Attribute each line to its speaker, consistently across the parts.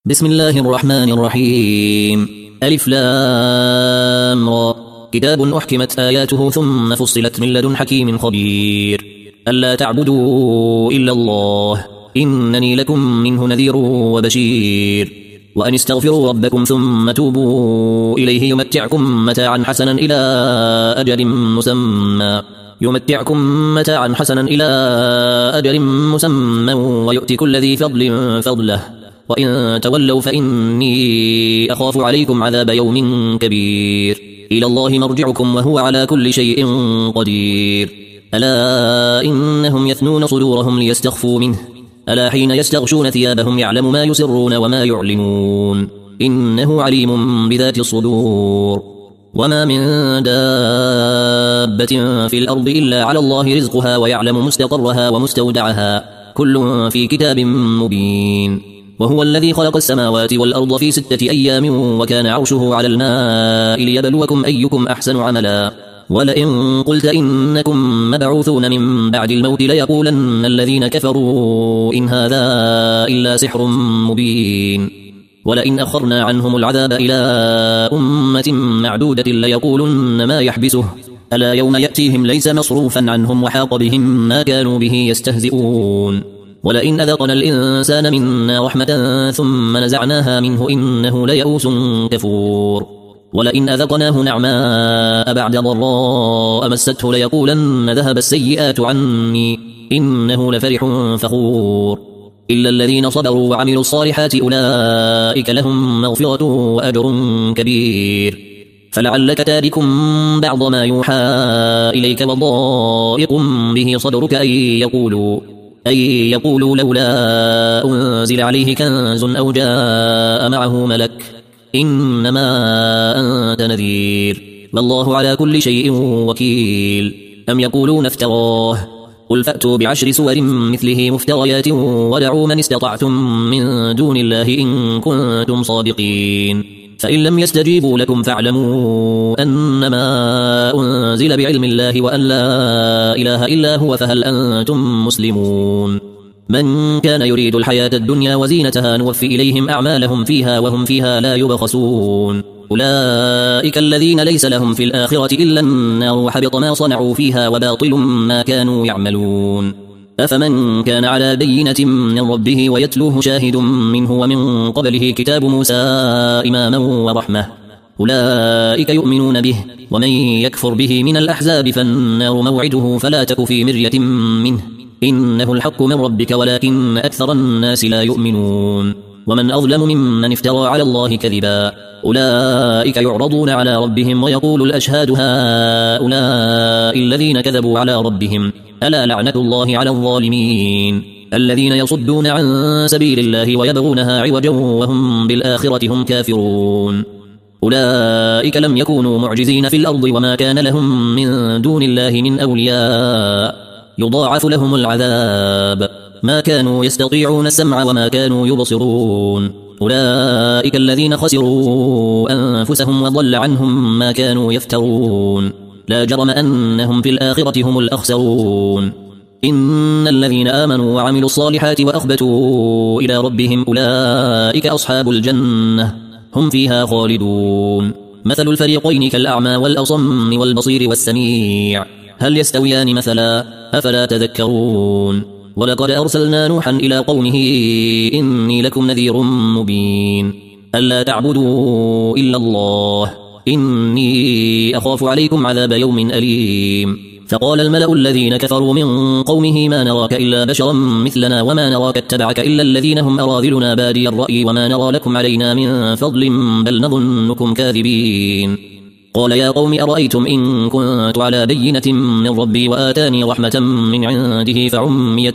Speaker 1: بسم الله الرحمن الرحيم. ألف لام را. كتاب أحكمت آياته ثم فصلت من لدن حكيم خبير. ألا تعبدوا إلا الله إنني لكم منه نذير وبشير. وأن استغفروا ربكم ثم توبوا إليه يمتعكم متاعا حسنا إلى أجل مسمى ويؤتي كل ذي فضل فضله وإن تولوا فإني أخاف عليكم عذاب يوم كبير. إلى الله مرجعكم وهو على كل شيء قدير. ألا إنهم يثنون صدورهم ليستخفوا منه ألا حين يستغشون ثيابهم يعلم ما يسرون وما يعلنون إنه عليم بذات الصدور. وما من دابة في الأرض إلا على الله رزقها ويعلم مستقرها ومستودعها كل في كتاب مبين. وهو الذي خلق السماوات والأرض في 6 أيام وكان عرشه على الماء ليبلوكم أيكم أحسن عملا. ولئن قلت إنكم مبعوثون من بعد الموت ليقولن الذين كفروا إن هذا إلا سحر مبين. ولئن أخرنا عنهم العذاب إلى أمة معدودة ليقولن ما يحبسه ألا يوم يأتيهم ليس مصروفا عنهم وحاق بهم ما كانوا به يستهزئون. ولئن أذقنا الإنسان منا رحمة ثم نزعناها منه إنه ليئوس كفور. ولئن أذقناه نعماء بعد ضراء مسته ليقولن ذهب السيئات عني إنه لفرح فخور. إلا الذين صبروا وعملوا الصالحات أولئك لهم مغفرة وأجر كبير. فلعلك تارك بعض ما يوحى إليك وضائق به صدرك أن يقولوا لولا أنزل عليه كنز أو جاء معه ملك إنما أنت نذير والله على كل شيء وكيل. أم يقولون افتراه قل فأتوا ب10 سور مثله مفتريات ودعوا من استطعتم من دون الله إن كنتم صادقين. فإن لم يستجيبوا لكم فاعلموا أنما أنزل بعلم الله وأن لا إله إلا هو فهل أنتم مسلمون. من كان يريد الحياة الدنيا وزينتها نوفي إليهم أعمالهم فيها وهم فيها لا يبخسون. أولئك الذين ليس لهم في الآخرة إلا النار وحبط ما صنعوا فيها وباطل ما كانوا يعملون. أفمن كان على بينة من ربه ويتلوه شاهد منه ومن قبله كتاب موسى إماما ورحمة أولئك يؤمنون به. ومن يكفر به من الأحزاب فالنار موعده فلا تك في مرية منه إنه الحق من ربك ولكن أكثر الناس لا يؤمنون. ومن أظلم ممن افترى على الله كذبا أولئك يعرضون على ربهم ويقول الأشهاد هؤلاء الذين كذبوا على ربهم ألا لعنة الله على الظالمين الذين يصدون عن سبيل الله ويبغونها عوجا وهم بالآخرة هم كافرون. أولئك لم يكونوا معجزين في الأرض وما كان لهم من دون الله من أولياء يضاعف لهم العذاب ما كانوا يستطيعون السمع وما كانوا يبصرون. أولئك الذين خسروا أنفسهم وضل عنهم ما كانوا يفترون. لا جرم أنهم في الآخرة هم الأخسرون. إن الذين آمنوا وعملوا الصالحات وأخبتوا إلى ربهم أولئك أصحاب الجنة هم فيها خالدون. مثل الفريقين كالأعمى والأصم والبصير والسميع هل يستويان مثلا أفلا تذكرون. ولقد أرسلنا نوحا إلى قومه إني لكم نذير مبين. ألا تعبدوا إلا الله إني أخاف عليكم عذاب يوم أليم. فقال الملأ الذين كفروا من قومه ما نراك إلا بشرا مثلنا وما نراك اتبعك إلا الذين هم أراذلنا بادي الرأي وما نرى لكم علينا من فضل بل نظنكم كاذبين. قال يا قوم أرأيتم إن كنت على بينة من ربي وآتاني رحمة من عنده فعميت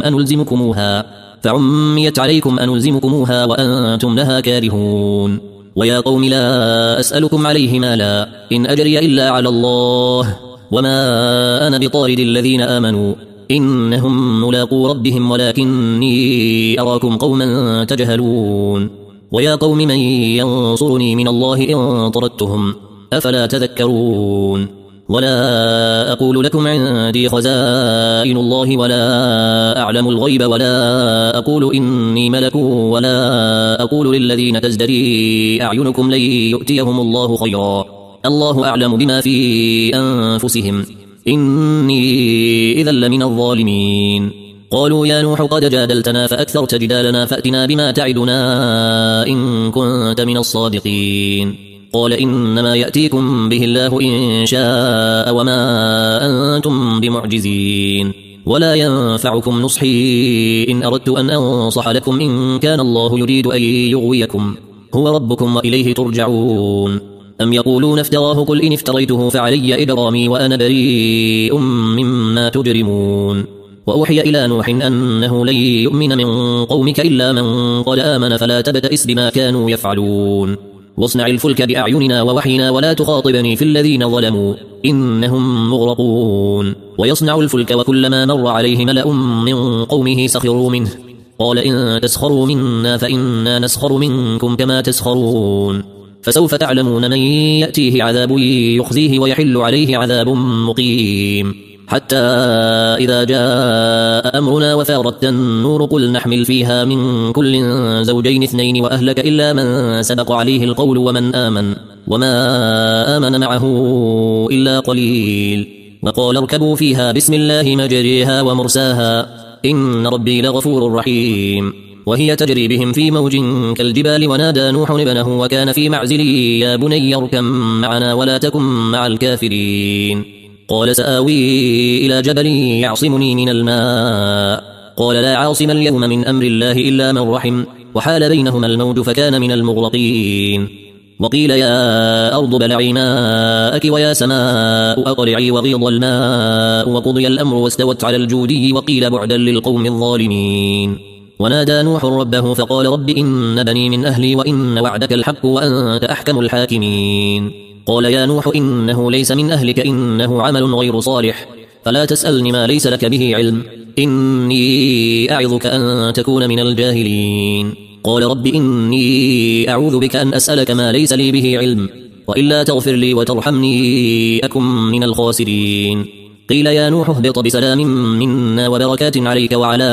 Speaker 1: عليكم أنلزمكموها وأنتم لها كارهون. ويا قوم لا أسألكم عليه مالا إن أجري إلا على الله وما أنا بطارد الذين آمنوا إنهم ملاقو ربهم ولكني أراكم قوما تجهلون. ويا قوم من ينصرني من الله إن طردتهم أفلا تذكرون. ولا أقول لكم عندي خزائن الله ولا أعلم الغيب ولا أقول إني ملك ولا أقول للذين تزدري أعينكم لن يؤتيهم الله خيرا الله أعلم بما في أنفسهم إني إذا لمن الظالمين. قالوا يا نوح قد جادلتنا فأكثرت جدالنا فأتنا بما تعدنا إن كنت من الصادقين. قال إنما يأتيكم به الله إن شاء وما أنتم بمعجزين ولا ينفعكم نصحي إن أردت أن أنصح لكم إن كان الله يريد أن يغويكم هو ربكم وإليه ترجعون. أم يقولون افتراه قل إن افتريته فعلي إجرامي وأنا بريء مما تجرمون. وأوحي إلى نوح أنه لن يؤمن من قومك إلا من قد آمن فلا تبتئس بما كانوا يفعلون واصنع الفلك بأعيننا ووحينا ولا تخاطبني في الذين ظلموا إنهم مغرقون. ويصنع الفلك وكلما مر عليه ملأ من قومه سخروا منه قال إن تسخروا منا فإنا نسخر منكم كما تسخرون. فسوف تعلمون من يأتيه عذاب يخزيه ويحل عليه عذاب مقيم. حتى إذا جاء أمرنا وفارت النور قل نحمل فيها من كل زوجين اثنين وأهلك إلا من سبق عليه القول وما آمن معه إلا قليل. وقال اركبوا فيها بسم الله مجريها ومرساها إن ربي لغفور رحيم. وهي تجري بهم في موج كالجبال ونادى نوح ابنه وكان في معزل يا بني اركب معنا ولا تكن مع الكافرين. قال سآوي إلى جبل يعصمني من الماء قال لا عاصم اليوم من أمر الله إلا من رحم وحال بينهما الموج فكان من المغرقين. وقيل يا أرض بلعي ماءك ويا سماء أقلعي وغيض الماء وقضي الأمر واستوت على الجودي وقيل بعدا للقوم الظالمين. ونادى نوح ربه فقال رب إن بني من أهلي وإن وعدك الحق وأنت أحكم الحاكمين. قال يا نوح إنه ليس من أهلك إنه عمل غير صالح فلا تسألني ما ليس لك به علم إني أعظك أن تكون من الجاهلين. قال رب إني أعوذ بك أن أسألك ما ليس لي به علم وإلا تغفر لي وترحمني أكن من الخاسرين. قيل يا نوح اهبط بسلام منا وبركات عليك وعلى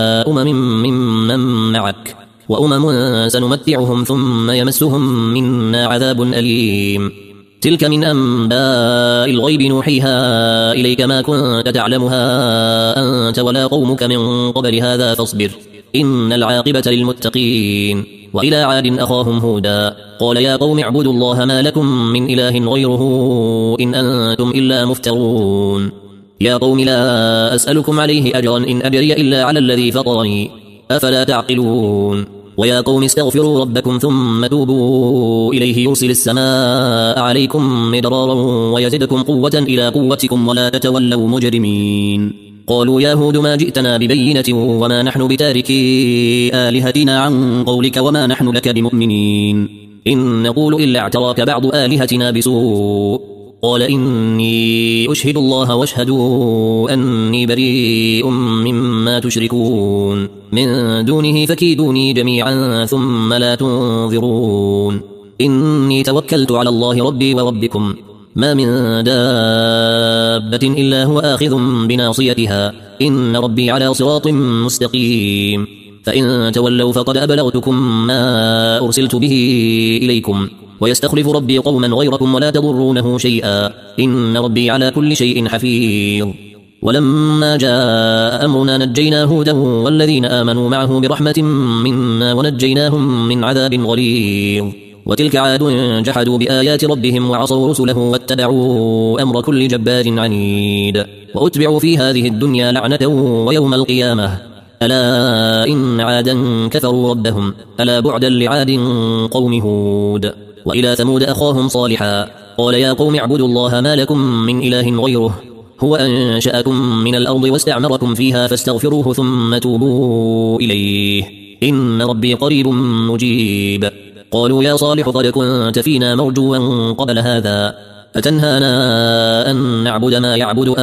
Speaker 1: ممن معك وأمم سنمتعهم ثم يمسهم منا عذاب أليم. تلك من أنباء الغيب نوحيها إليك ما كنت تعلمها أنت ولا قومك من قبل هذا فاصبر إن العاقبة للمتقين. وإلى عاد أخاهم هودا قال يا قوم اعبدوا الله ما لكم من إله غيره إن أنتم إلا مفترون. يا قوم لا أسألكم عليه أجرا إن أجري إلا على الذي فطرني أفلا تعقلون. ويا قوم استغفروا ربكم ثم توبوا إليه يرسل السماء عليكم مدرارا ويزدكم قوة إلى قوتكم ولا تتولوا مجرمين. قالوا يا هود ما جئتنا ببينة وما نحن بتاركي آلهتنا عن قولك وما نحن لك بمؤمنين إن نقول إلا اعتراك بعض آلهتنا بسوء. قال إني أشهد الله واشهدوا أني بريء مما تشركون من دونه فكيدوني جميعا ثم لا تنظرون. إني توكلت على الله ربي وربكم ما من دابة إلا هو آخذ بناصيتها إن ربي على صراط مستقيم. فإن تولوا فقد أبلغتكم ما أرسلت به إليكم ويستخلف ربي قوما غيركم ولا تضرونه شيئا إن ربي على كل شيء حفيظ. ولما جاء أمرنا نجينا هودا والذين آمنوا معه برحمة منا ونجيناهم من عذاب غليظ. وتلك عاد جحدوا بآيات ربهم وعصوا رسله واتبعوا أمر كل جبار عنيد وأتبعوا في هذه الدنيا لعنة ويوم القيامة ألا إن عادا كفروا ربهم ألا بعدا لعاد قوم هود. وإلى ثمود أخاهم صالحا قال يا قوم اعبدوا الله ما لكم من إله غيره هو أنشأكم من الأرض واستعمركم فيها فاستغفروه ثم توبوا إليه إن ربي قريب مجيب. قالوا يا صالح قد كنت فينا مرجوا قبل هذا أتنهانا أن نعبد ما يعبد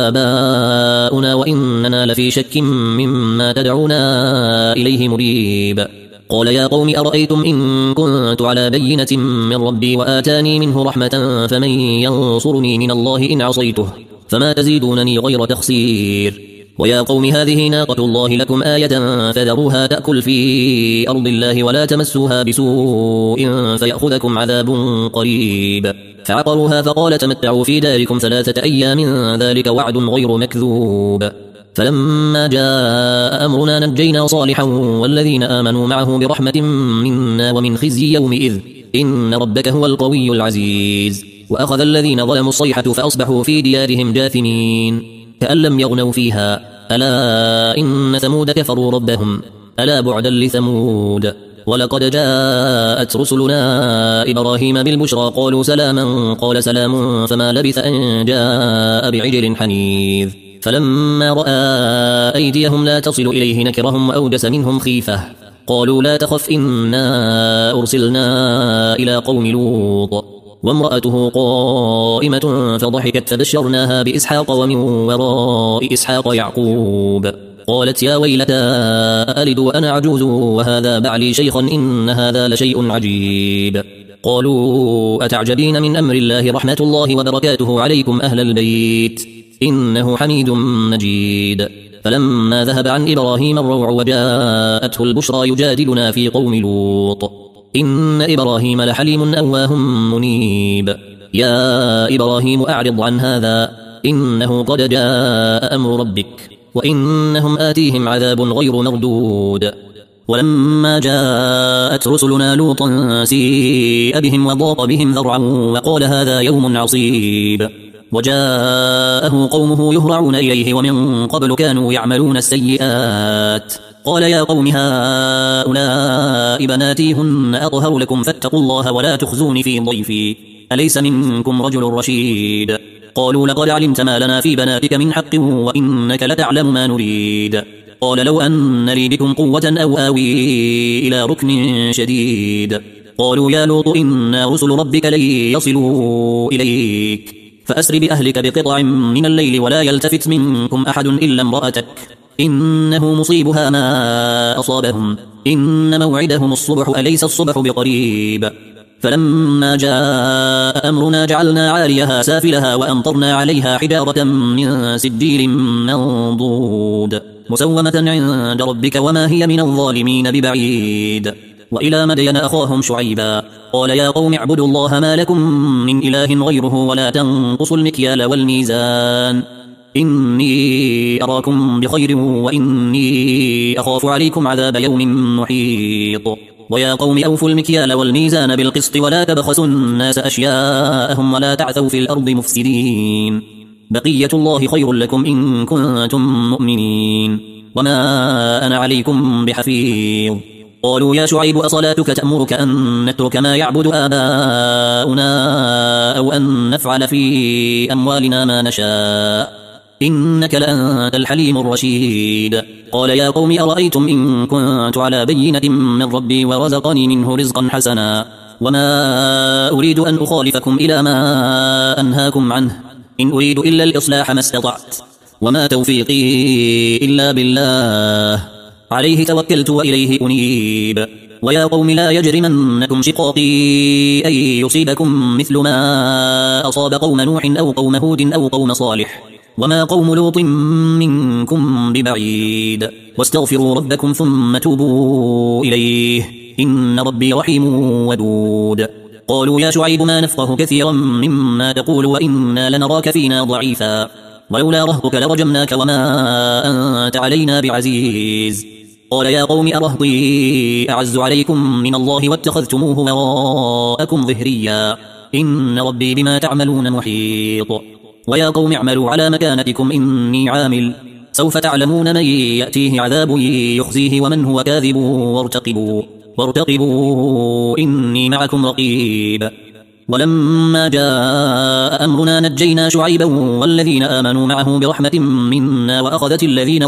Speaker 1: آباؤنا وإننا لفي شك مما تدعونا إليه مريب. قال يا قوم أرأيتم إن كنت على بينة من ربي وآتاني منه رحمة فمن ينصرني من الله إن عصيته فما تزيدونني غير تخسير. ويا قوم هذه ناقة الله لكم آية فذروها تأكل في أرض الله ولا تمسوها بسوء فيأخذكم عذاب قريب. فعقروها فقال تمتعوا في داركم 3 أيام ذلك وعد غير مكذوب. فلما جاء أمرنا نجينا صالحا والذين آمنوا معه برحمة منا ومن خزي يومئذ إن ربك هو القوي العزيز. وأخذ الذين ظلموا الصيحة فأصبحوا في ديارهم جاثمين كأن لم يغنوا فيها ألا إن ثمود كفروا ربهم ألا بعدا لثمود. ولقد جاءت رسلنا إبراهيم بالبشرى قالوا سلاما قال سلام فما لبث أن جاء بعجل حنيذ. فلما رأى أيديهم لا تصل إليه نكرهم وأوجس منهم خيفة قالوا لا تخف إنا أرسلنا إلى قوم لوط وامرأته قائمة فضحكت فبشرناها بإسحاق ومن وراء إسحاق يعقوب قالت يا ويلتى ألد وأنا عجوز وهذا بعلي شيخا إن هذا لشيء عجيب. قالوا أتعجبين من أمر الله رحمة الله وبركاته عليكم أهل البيت إنه حميد مجيد. فلما ذهب عن إبراهيم الروع وجاءته البشرى يجادلنا في قوم لوط إن إبراهيم لحليم أواه منيب. يا إبراهيم أعرض عن هذا إنه قد جاء أمر ربك وإنهم آتيهم عذاب غير مردود. ولما جاءت رسلنا لوطا سيء بهم وضاق بهم ذرعا وقال هذا يوم عصيب. وجاءه قومه يهرعون إليه ومن قبل كانوا يعملون السيئات قال يا قوم هؤلاء بناتي هن أطهر لكم فاتقوا الله ولا تخزون في ضيفي أليس منكم رجل رشيد. قالوا لقد علمت ما لنا في بناتك من حق وإنك لتعلم ما نريد. قال لو أن لي بكم قوة أو آوي إلى ركن شديد. قالوا يا لوط إنا رسل ربك لن يصلوا إليك فأسر بأهلك بقطع من الليل ولا يلتفت منكم أحد إلا امرأتك إنه مصيبها ما أصابهم إن موعدهم الصبح أليس الصبح بقريب. فلما جاء أمرنا جعلنا عاليها سافلها وأمطرنا عليها حجارة من سجيل منضود مسومة عند ربك وما هي من الظالمين ببعيد. وإلى مدين أخاهم شعيبا قال يا قوم اعبدوا الله ما لكم من إله غيره ولا تنقصوا المكيال والميزان إني أراكم بخير وإني أخاف عليكم عذاب يوم محيط. ويا قوم أوفوا المكيال والميزان بالقسط ولا تبخسوا الناس أشياءهم ولا تعثوا في الأرض مفسدين بقية الله خير لكم إن كنتم مؤمنين وما أنا عليكم بحفيظ. قالوا يا شعيب أصلاتك تأمرك أن نترك ما يعبد آباؤنا أو أن نفعل في أموالنا ما نشاء إنك لأنت الحليم الرشيد. قال يا قوم أرأيتم إن كنت على بينة من ربي ورزقني منه رزقا حسنا وما أريد أن أخالفكم إلى ما أنهاكم عنه إن أريد إلا الإصلاح ما استطعت وما توفيقي إلا بالله عليه توكلت وإليه أنيب. ويا قوم لا يجرمنكم شقاقي أن يصيبكم مثل ما أصاب قوم نوح أو قوم هود أو قوم صالح وما قوم لوط منكم ببعيد واستغفروا ربكم ثم توبوا إليه إن ربي رحيم ودود. قالوا يا شعيب ما نفقه كثيرا مما تقول وإنا لنراك فينا ضعيفا ولولا رهطك لرجمناك وما أنت علينا بعزيز. قال يا قوم أرهطي أعز عليكم من الله واتخذتموه وراءكم ظهريا إن ربي بما تعملون محيط. ويا قوم اعملوا على مكانتكم إني عامل سوف تعلمون من يأتيه عذاب يخزيه ومن هو كاذب وارتقبوا إني معكم رقيب. ولما جاء أمرنا نجينا شعيبا والذين آمنوا معه برحمة منا وأخذت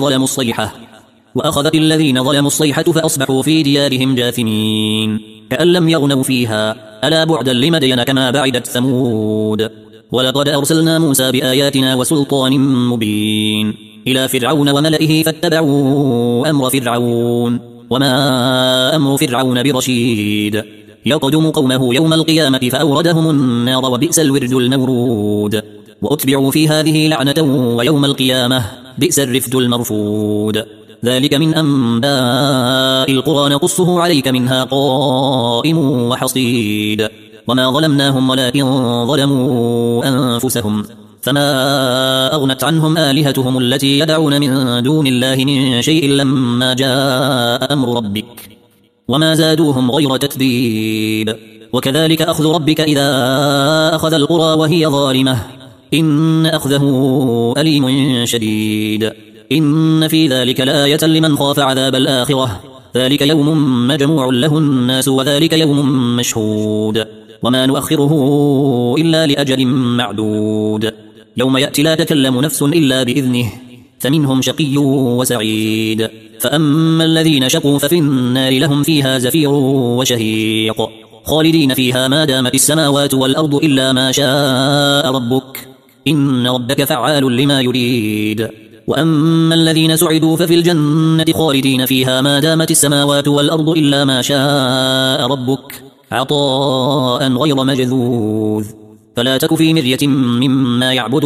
Speaker 1: الذين ظلموا الصيحة فأصبحوا في ديارهم جاثمين كأن لم يغنوا فيها ألا بعدا لمدين كما بعدت ثمود. ولقد أرسلنا موسى بآياتنا وسلطان مبين إلى فرعون وملئه فاتبعوا أمر فرعون وما أمر فرعون برشيد يقدم قومه يوم القيامة فأوردهم النار وبئس الورد المورود وأتبعوا في هذه لعنة ويوم القيامة بئس الرفد المرفود ذلك من أنباء القرى نقصه عليك منها قائم وحصيد وما ظلمناهم ولكن ظلموا أنفسهم فما أغنت عنهم آلهتهم التي يدعون من دون الله من شيء لما جاء أمر ربك وما زادوهم غير تتبيب وكذلك أخذ ربك إذا أخذ القرى وهي ظالمة إن أخذه أليم شديد إن في ذلك لآية لمن خاف عذاب الآخرة ذلك يوم مجموع له الناس وذلك يوم مشهود وما نؤخره إلا لأجل معدود يوم يأتي لا تكلم نفس إلا بإذنه فمنهم شقي وسعيد فأما الذين شقوا ففي النار لهم فيها زفير وشهيق خالدين فيها ما دامت السماوات والأرض إلا ما شاء ربك إن ربك فعال لما يريد وأما الذين سعدوا ففي الجنة خالدين فيها ما دامت السماوات والأرض إلا ما شاء ربك عطاء غير مجذوذ فلا تك في مرية مما يعبد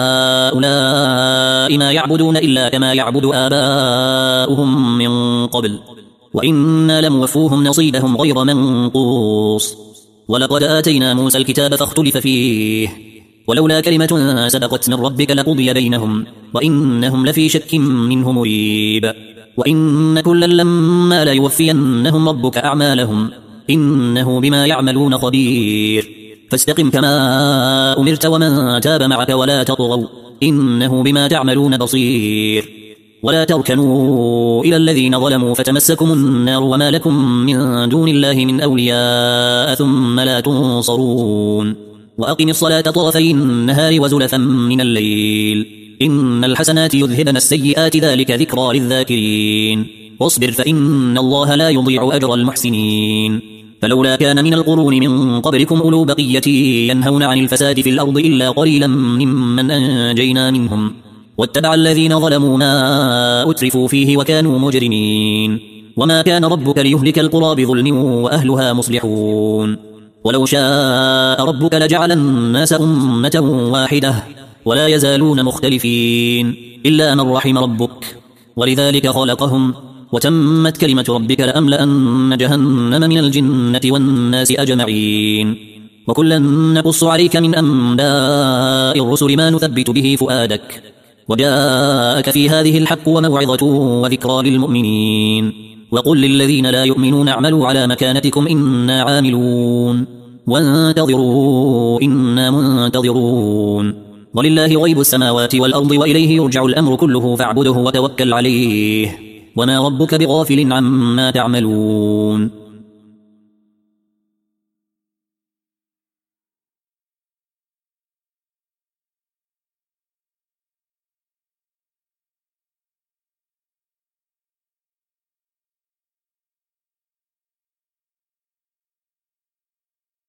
Speaker 1: هؤلاء ما يعبدون إلا كما يعبد آباؤهم من قبل وإنا لموفوهم نصيبهم غير منقوص ولقد آتينا موسى الكتاب فاختلف فيه ولولا كلمة سبقت من ربك لقضي بينهم وإنهم لفي شك منه مريب وإن كلا لما ليوفينهم ربك أعمالهم إنه بما يعملون خبير فاستقم كما أمرت ومن تاب معك ولا تطغوا إنه بما تعملون بصير ولا تركنوا إلى الذين ظلموا فتمسكم النار وما لكم من دون الله من أولياء ثم لا تنصرون وأقم الصلاة طرفي النهار وزلفا من الليل إن الحسنات يذهبن السيئات ذلك ذكرى للذاكرين واصبر فإن الله لا يضيع أجر المحسنين فلولا كان من القرون من قبلكم أولو بقية ينهون عن الفساد في الأرض إلا قليلا ممن أنجينا منهم واتبع الذين ظلموا ما أترفوا فيه وكانوا مجرمين وما كان ربك ليهلك القرى بظلم وأهلها مصلحون ولو شاء ربك لجعل الناس أمة واحدة ولا يزالون مختلفين إلا من رحم ربك ولذلك خلقهم وتمت كلمة ربك لأملأن جهنم من الجنة والناس أجمعين وكلا نقص عليك من أنباء الرسل ما نثبت به فؤادك وجاءك في هذه الحق وموعظة وذكرى للمؤمنين وقل للذين لا يؤمنون اعملوا على مكانتكم إنا عاملون وانتظروا إنا منتظرون ولله غيب السماوات والأرض وإليه يرجع الأمر كله فاعبده وتوكل عليه وما ربك بغافل عما تعملون